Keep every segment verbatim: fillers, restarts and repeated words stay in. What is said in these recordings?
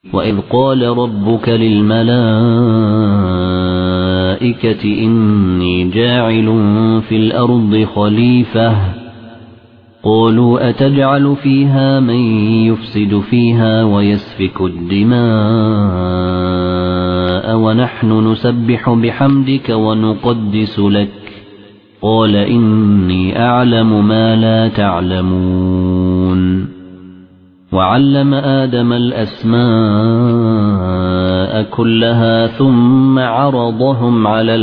وإذ قال ربك للملائكة إني جاعل في الأرض خليفة قالوا أتجعل فيها من يفسد فيها ويسفك الدماء ونحن نسبح بحمدك ونقدس لك قال إني أعلم ما لا تعلمون وعلم آدم الأسماء كلها ثم عرضهم على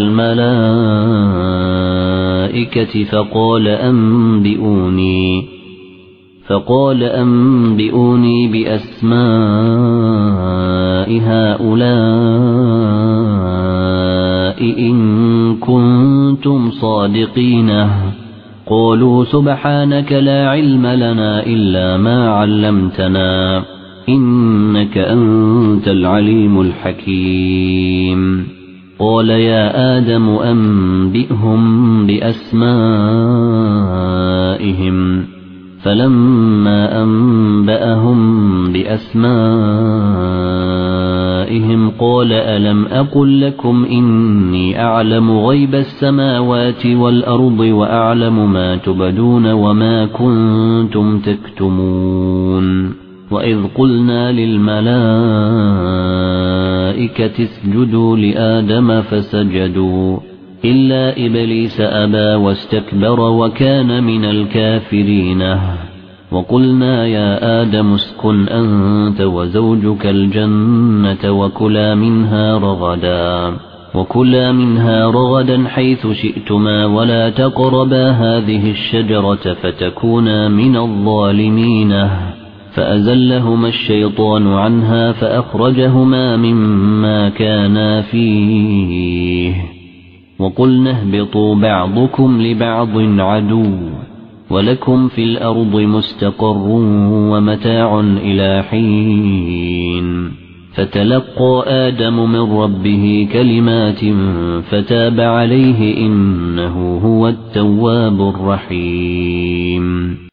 الملائكة فقال أنبئوني فقال أنبئوني بأسماء هؤلاء إن كنتم صادقين قالوا سبحانك لا علم لنا إلا ما علمتنا إنك أنت العليم الحكيم قال يا آدم أنبئهم بأسمائهم فلما أنبأهم بأسمائهم قال ألم أقل لكم إني أعلم غيب السماوات والأرض وأعلم ما تبدون وما كنتم تكتمون وإذ قلنا للملائكة اسجدوا لآدم فسجدوا إلا إبليس أبى واستكبر وكان من الكافرين وقلنا يا آدم اسكن أنت وزوجك الجنة وكلا منها رغدا وكلا منها رغدا حيث شئتما ولا تقربا هذه الشجرة فتكونا من الظالمين فأزلهما الشيطان عنها فأخرجهما مما كانا فيه وقلنا اهبطوا بعضكم لبعض عدو ولكم في الأرض مستقر ومتاع إلى حين فتلقى آدم من ربه كلمات فتاب عليه إنه هو التواب الرحيم